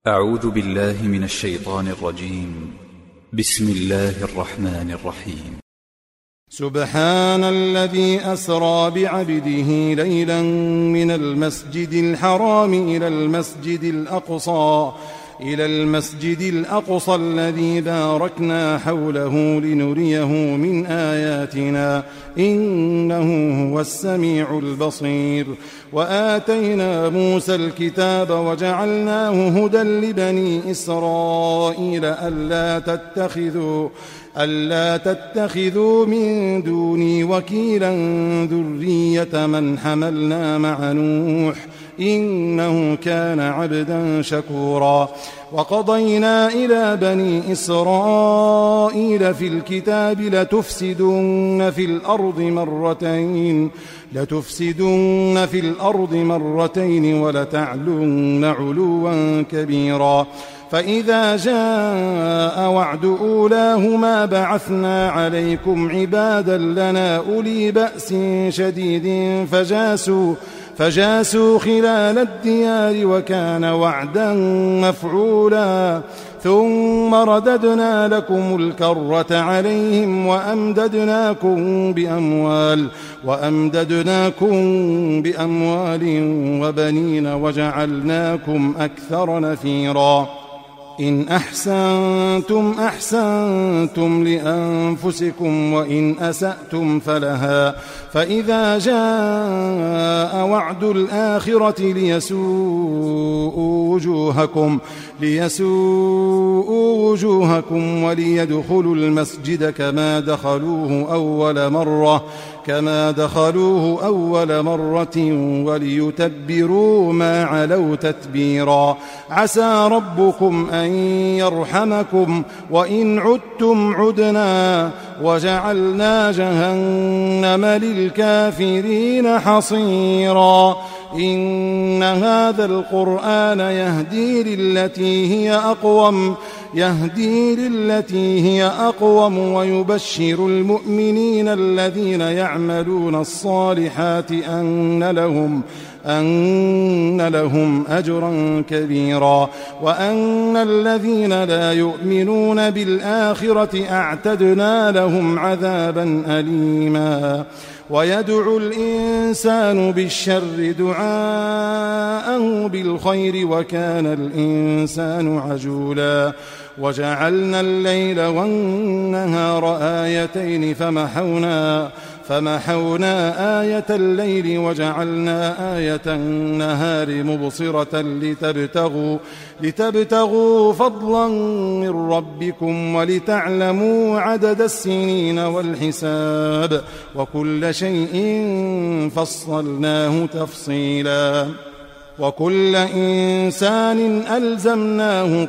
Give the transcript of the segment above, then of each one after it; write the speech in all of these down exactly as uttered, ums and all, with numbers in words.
أعوذ بالله من الشيطان الرجيم. بسم الله الرحمن الرحيم. سبحان الذي أسرى بعبده ليلا من المسجد الحرام إلى المسجد الأقصى إلى المسجد الأقصى الذي باركنا حوله لنريه من آياتنا إنه هو السميع البصير. وآتينا موسى الكتاب وجعلناه هدى لبني إسرائيل ألا تتخذوا ألا تتخذوا من دوني وكيلا ذرية من حملنا مع نوح إنه كان عبدا شكورا. وقضينا إلى بني إسرائيل في الكتاب لتفسدن في الأرض مرتين لتفسدن في الأرض مرتين ولتعلن علوا كبيرا. فإذا جاء وعد أولاهما بعثنا عليكم عبادا لنا أولي بأس شديد فجاسوا فجاسوا خلال الديار وكان وعدا مفعولا. ثم رددنا لكم الكرة عليهم وأمددناكم بأموال وأمددناكم بأموال وبنين وجعلناكم أكثر نفيرا. إن أحسنتم أحسنتم لأنفسكم وإن أسأتم فلها. فإذا جاء وعد الآخرة ليسوءوا وجوهكم ليسوءوا وجوهكم وليدخلوا المسجد كما دخلوه أول مرة كما دخلوه أول مرة وليتبروا ما علوا تتبيرا. عسى ربكم أن يرحمكم وإن عدتم عدنا وجعلنا جهنم للكافرين حصيرا. إن هذا القرآن يهدي للتي هي أقوم يهدي للتي هي أقوم ويبشر المؤمنين الذين يعملون الصالحات أن لهم أن لهم أجرا كبيرا. وأن الذين لا يؤمنون بالآخرة أعتدنا لهم عذابا أليما. ويدعو الإنسان بالشر دعاءه بالخير وكان الإنسان عجولا. وجعلنا الليل والنهار آيتين فمحونا فمحونا آية الليل وجعلنا آية النهار مبصرة لتبتغوا, لتبتغوا فضلا من ربكم ولتعلموا عدد السنين والحساب وكل شيء فصلناه تفصيلا. وكل إنسان ألزمناه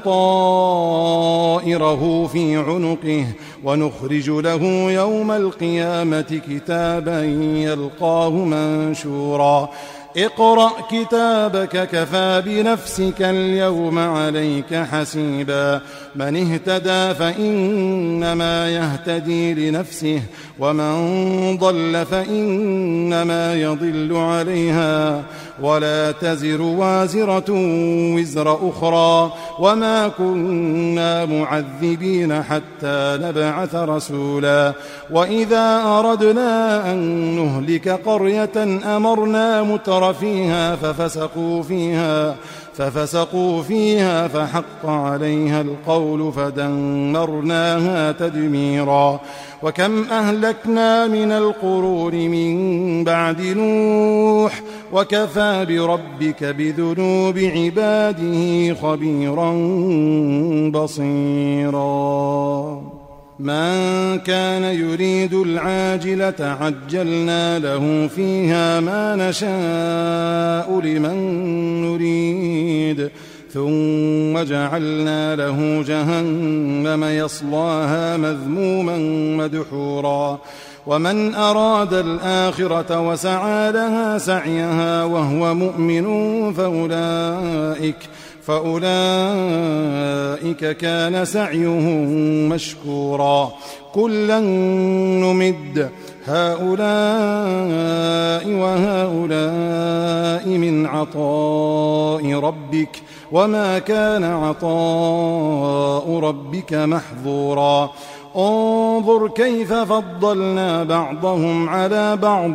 طائره في عنقه ونخرج له يوم القيامة كتابا يلقاه منشورا. اقرأ كتابك كفى بنفسك اليوم عليك حسيبا. من اهتدى فإنما يهتدي لنفسه ومن ضل فإنما يضل عليها ولا تزر وازرة وزر أخرى وما كنا معذبين حتى نبعث رسولا. وإذا أردنا أن نهلك قرية أمرنا متر فيها ففسقوا فيها ففسقوا فيها فحق عليها القول فدمرناها تدميرا. وكم أهلكنا من القرون من بعد نوح وكفى بربك بذنوب عباده خبيرا بصيرا. من كان يريد العاجلة عجلنا له فيها ما نشاء لمن نريد ثم جعلنا له جهنم يصلاها مذموما مدحورا. ومن أراد الآخرة وسعى لها سعيها وهو مؤمن فأولئك فأولئك كان سعيهم مشكورا كلا نمد هؤلاء وهؤلاء من عطاء ربك وما كان عطاء ربك محظورا انظر كيف فضلنا بعضهم على بعض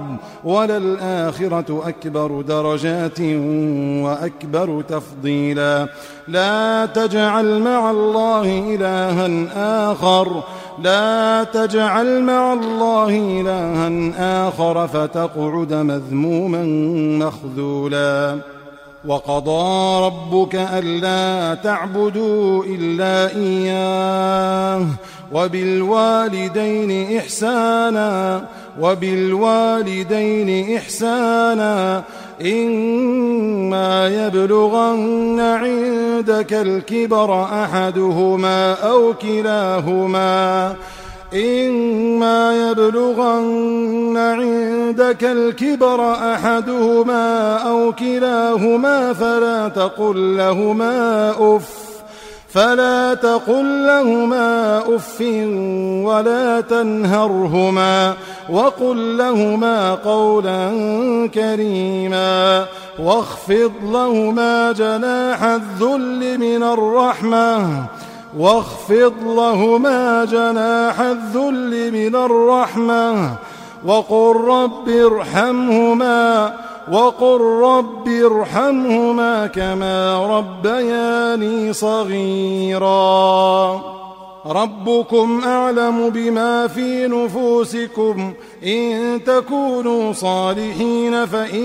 وللآخرة أكبر درجات وأكبر تفضيلا لا تجعل مع الله إلها آخر لا تجعل مع الله إلها آخر فتقعد مذموما مخذولا وقضى ربك ألا تعبدوا إلا إياه وبالوالدين إحسانا وبالوالدين إحسانا إما يبلغن عندك الكبر أحدهما أو كلاهما إما يبلغن عندك الكبر أحدهما أو كلاهما فلا تقل لهما أف فلا تقل لهما أف ولا تنهرهما وقل لهما قولا كريما واخفض لهما جناح الذل من الرحمة واخفض لهما جناح الذل من الرحمة وقل رب ارحمهما وقل رب ارحمهما كما ربياني صغيرا ربكم أعلم بما في نفوسكم إن تكونوا صالحين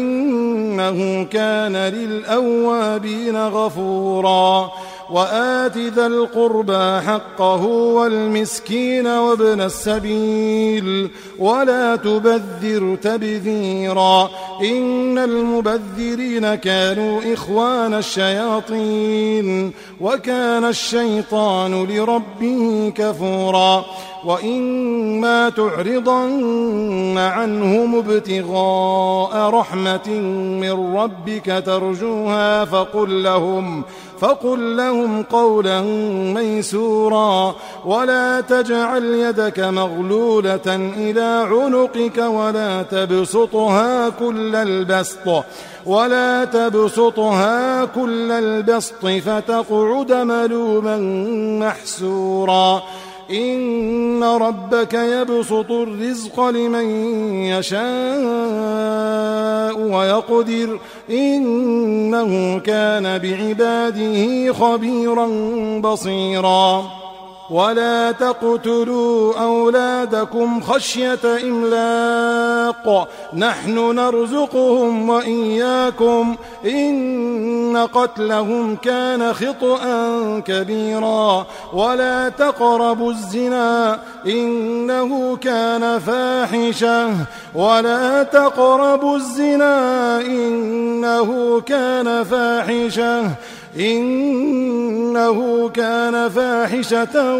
فإنه كان للأوابين غفورا وآت ذا القربى حقه والمسكين وابن السبيل ولا تبذر تبذيرا إن المبذرين كانوا إخوان الشياطين وكان الشيطان لربه كفورا وإما تعرضن عنهم ابتغاء رحمة من ربك ترجوها فقل لهم فقل لهم قولا ميسورا ولا تجعل يدك مغلولة إلى عنقك ولا تبسطها كل البسط ولا تبسطها كل البسط فتقعد ملوما محسورا إن ربك يبسط الرزق لمن يشاء ويقدر إنه كان بعباده خبيرا بصيرا ولا تقتلوا أولادكم خشية إملاق نحن نرزقهم وإياكم إن قتلهم كان خطأ كبيرا ولا تقربوا الزنا إنه كان فاحشة ولا تقربوا الزنا إنه كان فاحشة إنه كان فاحشة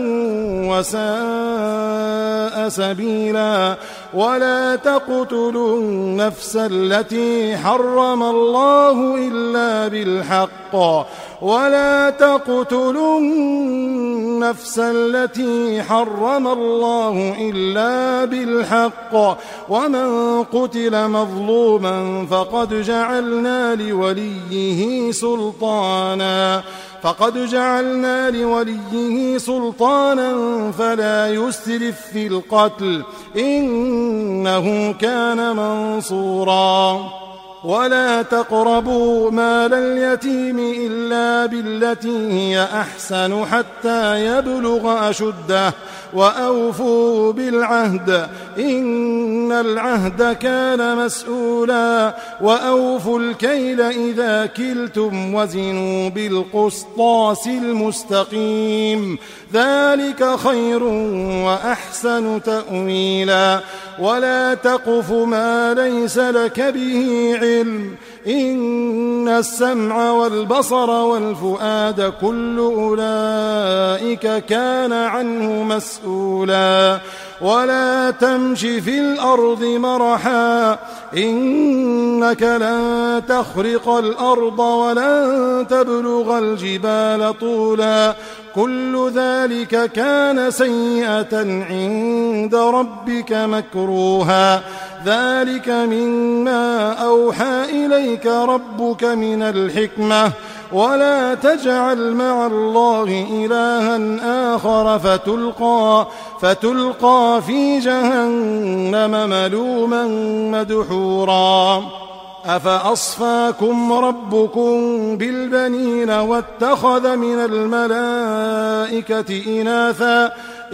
وساء سبيلا ولا تقتلوا النفس التي حرم الله إلا بالحق ولا تقتلوا النفس التي حرم الله إلا بالحق ومن قتل مظلوما فقد جعلنا لوليه سلطانا فقد جعلنا لوليه سلطانا فلا يسرف في القتل إنه كان منصورا ولا تقربوا مال اليتيم إلا بالتي هي أحسن حتى يبلغ أشده وأوفوا بالعهد إن العهد كان مسؤولا وأوفوا الكيل إذا كلتم وزنوا بالقسطاس المستقيم ذلك خير وأحسن تأويلا ولا تقف ما ليس لك به علم إن السمع والبصر والفؤاد كل أولئك كان عنه مسؤولا ولا تمش في الأرض مرحا إنك لن تخرق الأرض ولن تبلغ الجبال طولا كل ذلك كان سيئة عند ربك مكروها ذلك مما أوحى إليك ربك من الحكمة ولا تجعل مع الله إلها آخر فتلقى, فتلقى في جهنم ملوما مدحورا أفأصفاكم ربكم بالبنين واتخذ من الملائكة إناثا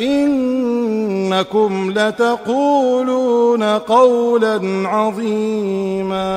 إنكم لتقولون قولا عظيما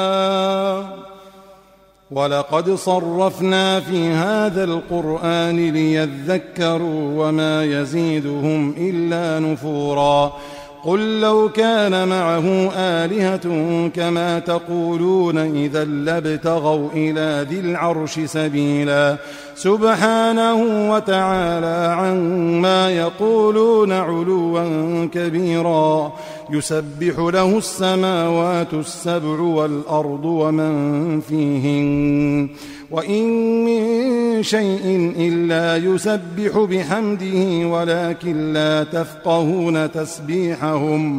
ولقد صرفنا في هذا القرآن ليذكروا وما يزيدهم إلا نفورا قل لو كان معه آلهة كما تقولون إذا لابتغوا إلى ذي العرش سبيلا سبحانه وتعالى عما يقولون علوا كبيرا يسبح له السماوات السبع والأرض ومن فيهن وإن من شيء إلا يسبح بحمده ولكن لا تفقهون تسبيحهم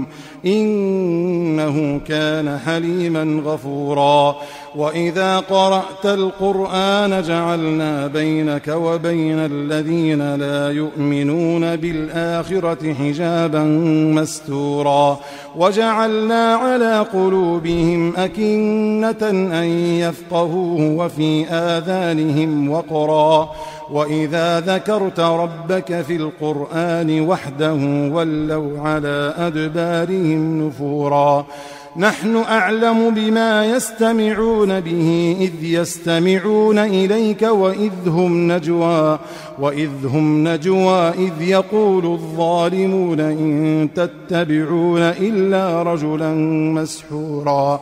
إنه كان حليما غفورا وإذا قرأت القرآن جعلنا بينك وبين الذين لا يؤمنون بالآخرة حجابا مستورا وجعلنا على قلوبهم أكنة أن يفقهوه وفي آذانهم وقرا وإذا ذكرت ربك في القرآن وحده ولوا على أدبارهم نفورا نحن أعلم بما يستمعون به إذ يستمعون إليك وإذ هم نجوى وإذ هم نجوى إذ يقول الظالمون إن تتبعون إلا رجلا مسحورا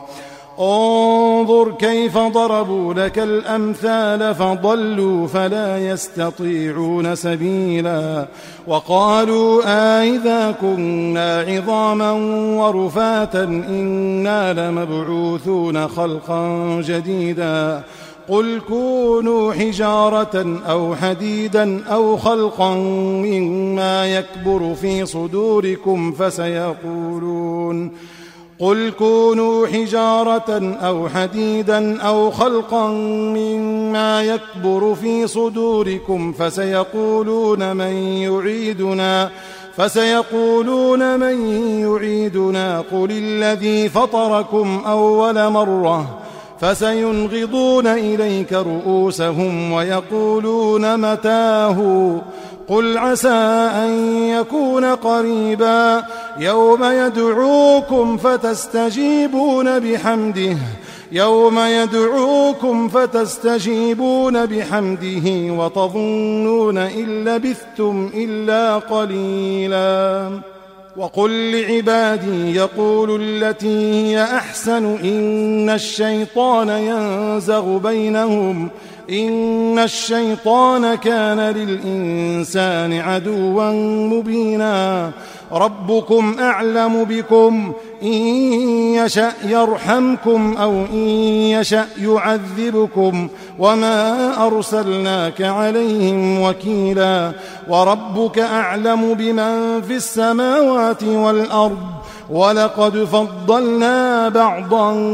انظر كيف ضربوا لك الأمثال فضلوا فلا يستطيعون سبيلا وقالوا آئذا كنا عظاما ورفاتا إنا لمبعوثون خلقا جديدا قل كونوا حجارة أو حديدا أو خلقا مما يكبر في صدوركم فسيقولون قل كونوا حجارة أو حديدا أو خلقا مما يكبر في صدوركم فسيقولون من يعيدنا فسيقولون من يعيدنا قل الذي فطركم أول مرة فسينغضون إليك رؤوسهم ويقولون متاه قل عسى أن يكون قريبا يوم يدعوكم فتستجيبون بحمده يوم يدعوكم فتستجيبون بحمده وتظنون إن لبثتم إلا قليلا وقل لعبادي يقولوا التي هي أحسن إن الشيطان ينزغ بينهم إن الشيطان كان للإنسان عدوا مبينا ربكم أعلم بكم إن يشأ يرحمكم أو إن يشأ يعذبكم وما أرسلناك عليهم وكيلا وربك أعلم بمن في السماوات والأرض ولقد فضلنا بعض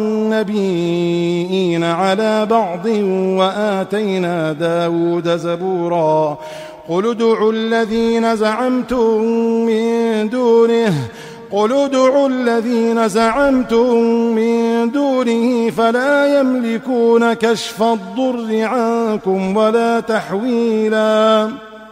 النبيين على بعض وآتينا داود زبورا قل ادعوا الذين زعمتم من دونه قل ادعوا الذين زعمتم من دونه فلا يملكون كشف الضر عنكم ولا تحويلا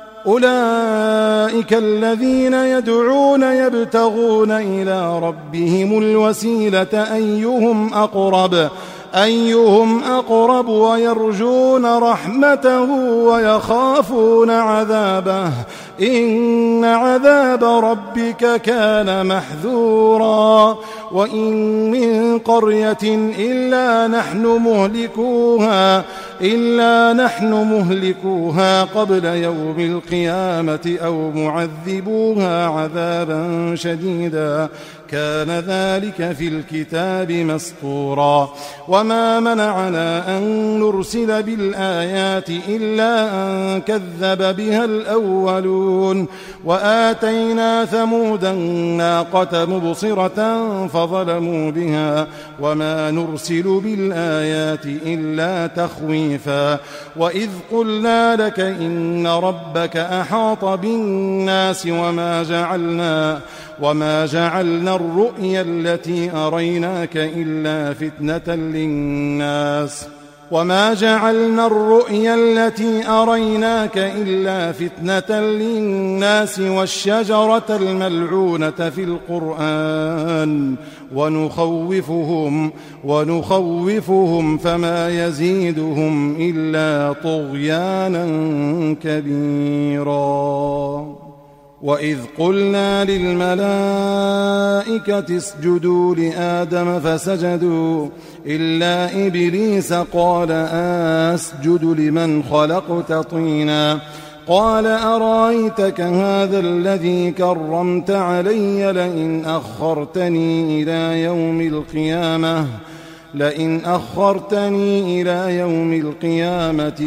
أولئك الذين يدعون يبتغون إلى ربهم الوسيلة أيهم أقرب أيهم أقرب ويرجون رحمته ويخافون عذابه إن عذاب ربك كان محذورا وإن من قرية إلا نحن مهلكوها إلا نحن مهلكوها قبل يوم القيامة أو معذبوها عذابا شديدا كان ذلك في الكتاب مسطورا وما منعنا أن نرسل بالآيات إلا أن كذب بها الأولون وآتينا ثمود الناقة مبصرة فظلموا بها وما نرسل بالآيات إلا تخويفا وإذ قلنا لك إن ربك أحاط بالناس وما جعلنا وما جعلنا الرؤيا التي أريناك إلا فتنة للناس وما جعلنا الرؤيا التي أريناك إلا فتنة للناس والشجرة الملعونة في القرآن ونخوفهم ونخوفهم فما يزيدهم إلا طغيانا كبيرا وإذ قلنا للملائكة اسجدوا لآدم فسجدوا إلا إبليس قال أسجد لمن خلقت طينا قال أرأيتك هذا الذي كرمت علي لئن أخرتني إلى يوم القيامة لئن أخرتني إلى يوم القيامة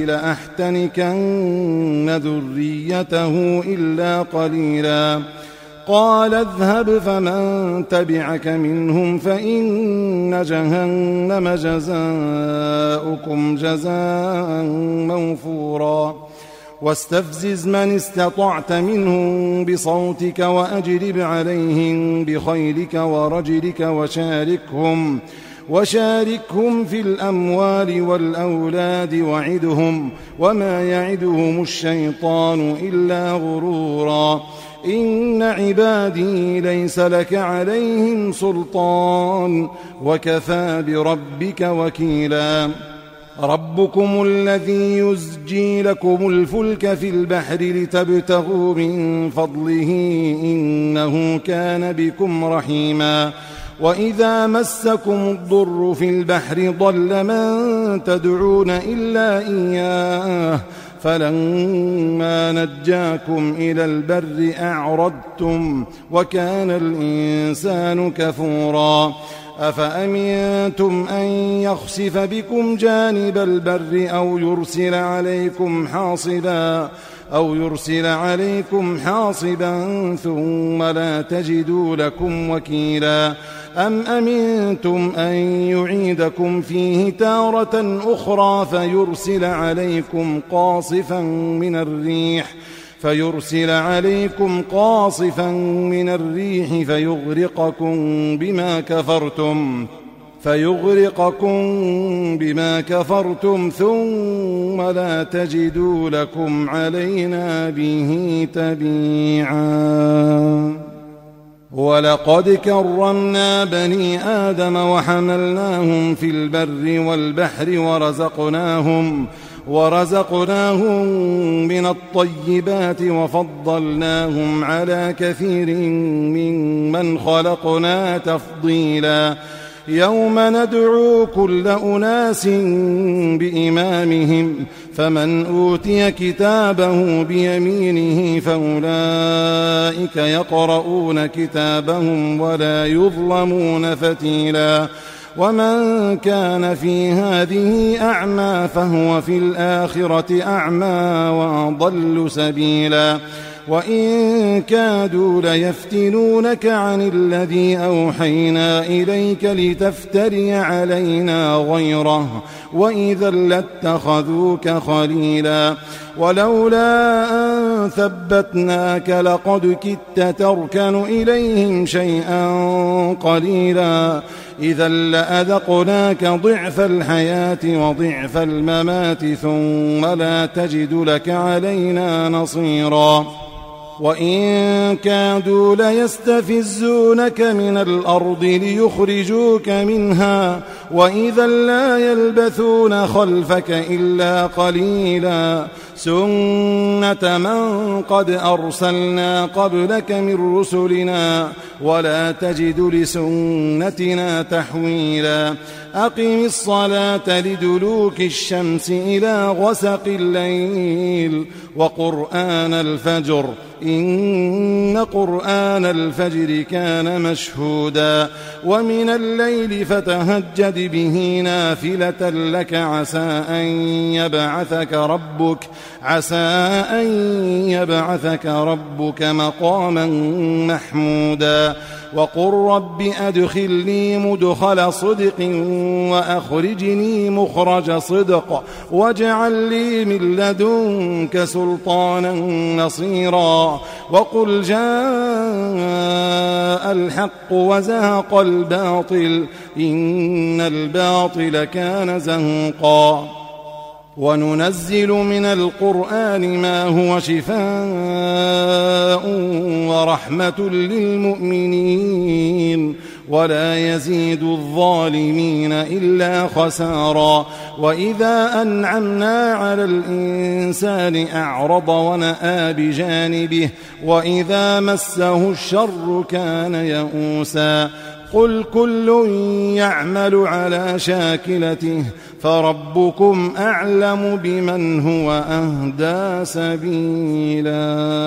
لأحتنكن ذريته إلا قليلا قال اذهب فمن تبعك منهم فإن جهنم جزاؤكم جزاء موفورا واستفزز من استطعت منهم بصوتك وأجلب عليهم بخيلك ورجلك وشاركهم وشاركهم في الأموال والأولاد وعدهم وما يعدهم الشيطان إلا غرورا إن عبادي ليس لك عليهم سلطان وكفى بربك وكيلا ربكم الذي يزجي لكم الفلك في البحر لتبتغوا من فضله إنه كان بكم رحيما وإذا مسكم الضر في البحر ضل من تدعون إلا إياه فلما نجاكم إلى البر أعرضتم وكان الإنسان كفورا أفأمنتم أن يخسف بكم جانب البر أو يرسل عليكم حاصبا أو يرسل عليكم حاصبا ثم لا تجدوا لكم وكيلا أم أمنتم أن يعيدكم فيه تارة أخرى فيرسل عليكم قاصفا من الريح فيرسل عليكم قاصفا من الريح فيغرقكم بما كفرتم فيغرقكم بما كفرتم ثم لا تجدوا لكم علينا به تبيعا ولقد كرمنا بني آدم وحملناهم في البر والبحر ورزقناهم ورزقناهم من الطيبات وفضلناهم على كثير ممن خلقنا تفضيلا يوم ندعو كل أناس بإمامهم فمن أوتي كتابه بيمينه فأولئك يقرؤون كتابهم ولا يظلمون فتيلا ومن كان في هذه أعمى فهو في الآخرة أعمى وأضل سبيلا وإن كادوا ليفتنونك عن الذي أوحينا إليك لتفتري علينا غيره وإذا لاتخذوك خليلا ولولا أن ثبتناك لقد كدت تركن إليهم شيئا قليلا إذا لأذقناك ضعف الحياة وضعف الممات ثم لا تجد لك علينا نصيرا وإن كادوا ليستفزونك من الأرض ليخرجوك منها وإذا لا يلبثون خلفك إلا قليلا سنة من قد أرسلنا قبلك من رسلنا ولا تجد لسنتنا تحويلا أقم الصلاة لدلوك الشمس إلى غسق الليل وقرآن الفجر إن قرآن الفجر كان مشهودا ومن الليل فتهجد به نافلة لك عسى أن يبعثك ربك عسى أن يبعثك ربك مقاما محمودا وقل رب أدخلني مدخل صدق وأخرجني مخرج صدق واجعل لي من لدنك سلطانا نصيرا وقل جاء الحق وزهق الباطل إن الباطل كان زهوقا وننزل من القرآن ما هو شفاء ورحمة للمؤمنين ولا يزيد الظالمين إلا خسارا وإذا أنعمنا على الإنسان أعرض ونأى بجانبه وإذا مسه الشر كان يئوسا قل كل يعمل على شاكلته فربكم أعلم بمن هو أهدى سبيلا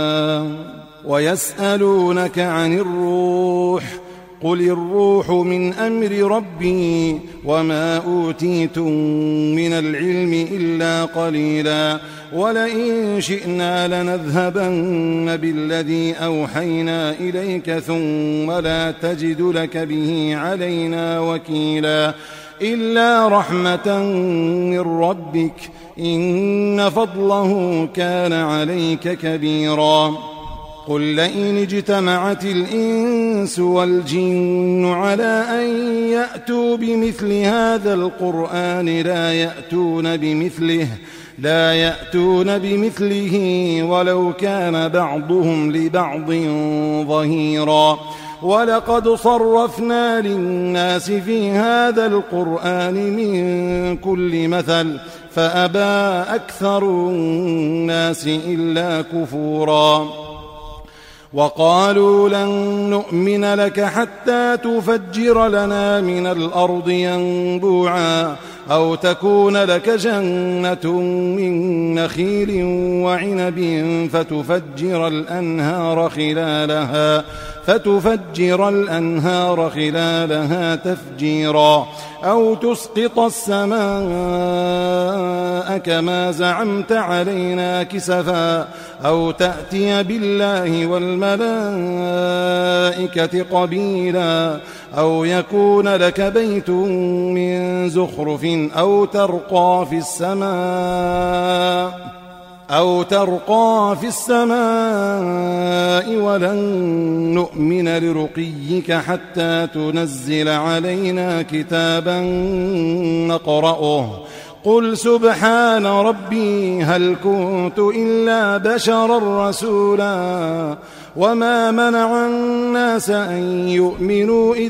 ويسألونك عن الروح قل الروح من أمر ربي وما أوتيتم من العلم إلا قليلا ولئن شئنا لنذهبن بالذي أوحينا إليك ثم لا تجد لك به علينا وكيلا إلا رحمة من ربك إن فضله كان عليك كبيرا قل لئن اجتمعت الإنس والجن على أن يأتوا بمثل هذا القرآن لا يأتون بمثله لا يأتون بمثله ولو كان بعضهم لبعض ظهيرا ولقد صرفنا للناس في هذا القرآن من كل مثل فأبى أكثر الناس إلا كفورا وقالوا لن نؤمن لك حتى تفجر لنا من الأرض ينبوعا أو تكون لك جنة من نخيل وعنب فتفجر الأنهار خلالها فتفجر الأنهار خلالها تفجيرا أو تسقط السماء كما زعمت علينا كسفا أو تأتي بالله والملائكة قبيلا أو يكون لك بيت من زخرف أو ترقى في السماء أو ترقى في السماء ولن نؤمن لرقيك حتى تنزل علينا كتابا نقرأه قل سبحان ربي هل كنت إلا بشرا رسولا وما منع الناس أن يؤمنوا إذ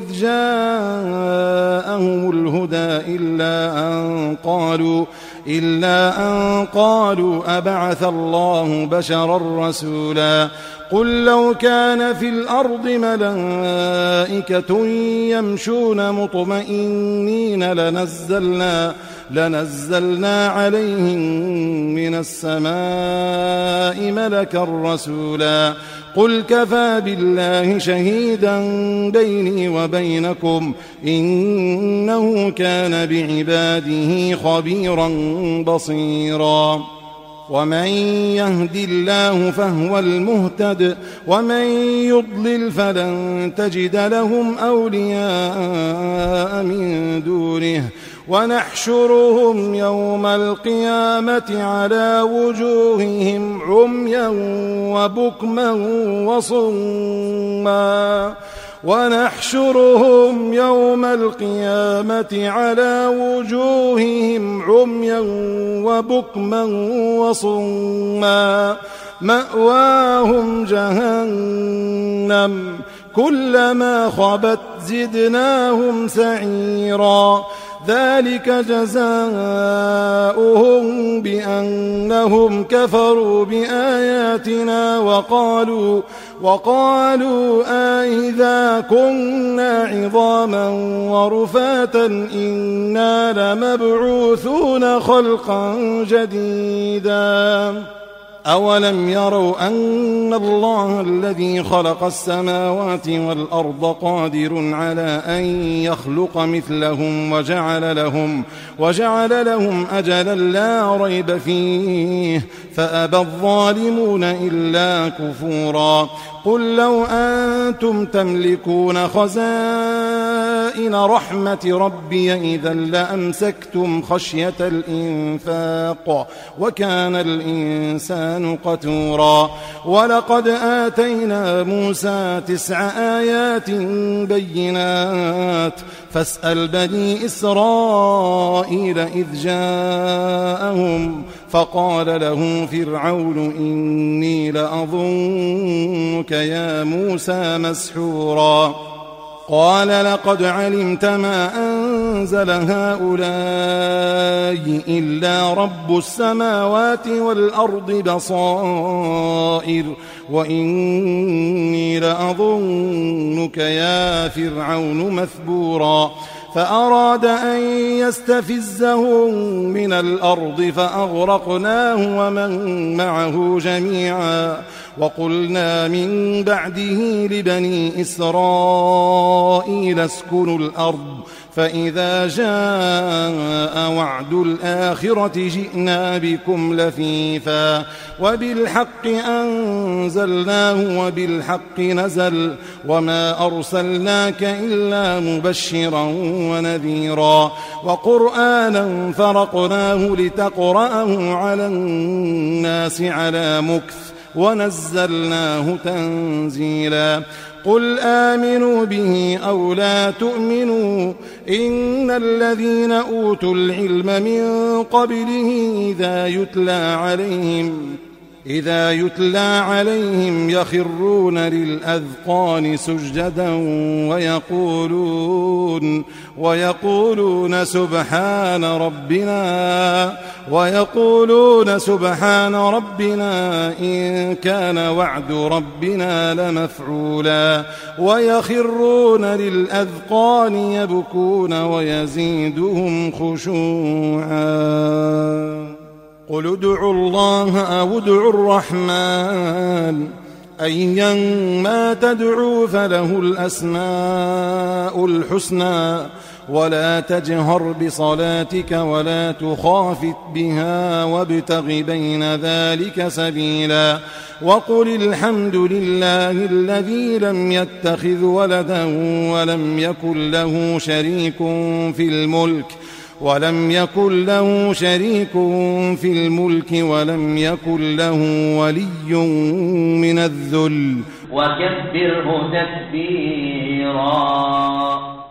جاءهم الهدى إلا أن قالوا إلا أن قالوا أبعث الله بشرا رسولا قل لو كان في الأرض ملائكة يمشون مطمئنين لنزلنا لنزلنا عليهم من السماء ملكا رسولا قل كفى بالله شهيدا بيني وبينكم إنه كان بعباده خبيرا بصيرا ومن يهد الله فهو المهتد ومن يضلل فلن تجد لهم أولياء من دونه ونحشرهم يوم القيامة على وجوههم عميا وبكما وصما ونحشرهم يوم القيامة على وجوههم عميا وبكما وصما مأواهم جهنم كلما خبت زدناهم سعيرا ذلك جزاؤهم بأنهم كفروا بآياتنا وقالوا وقالوا أئذا كنا عظاما ورفاتا إنا لمبعوثون خلقا جديدا أولم يروا أن الله الذي خلق السماوات والأرض قادر على أن يخلق مثلهم وجعل لهم, وجعل لهم أجلا لا ريب فيه فأبى الظالمون إلا كفورا قل لو أنتم تملكون خزائن رحمة ربي إذا لأمسكتم خشية الإنفاق وكان الإنسان قتورا ولقد آتينا موسى تسع آيات بينات فاسأل بني إسرائيل إذ جاءهم فقال له فرعون إني لأظنك يا موسى مسحورا قال لقد علمت ما أنزل هؤلاء إلا رب السماوات والأرض بصائر وإني لأظنك يا فرعون مثبورا فأراد أن يستفزهم من الأرض فأغرقناه ومن معه جميعا وقلنا من بعده لبني إسرائيل اسكنوا الأرض فإذا جاء وعد الآخرة جئنا بكم لفيفا وبالحق أنزلناه وبالحق نزل وما أرسلناك إلا مبشرا ونذيرا وقرآنا فرقناه لتقرأه على الناس على مكث ونزلناه تنزيلا قل آمنوا به أو لا تؤمنوا إن الذين أوتوا العلم من قبله إذا يتلى عليهم إذا يتلى عليهم يخرون للأذقان سجدا ويقولون ويقولون سبحان ربنا ويقولون سبحان ربنا إن كان وعد ربنا لمفعولا ويخرون للأذقان يبكون ويزيدهم خشوعا قل ادعوا الله أو ادعوا الرحمن أيا ما تدعوا فله الأسماء الحسنى ولا تجهر بصلاتك ولا تخافت بها وابتغ بين ذلك سبيلا وقل الحمد لله الذي لم يتخذ ولدا ولم يكن له شريك في الملك ولم يكن له شريك في الملك ولم يكن له ولي من الذل وكبره تكبيرا.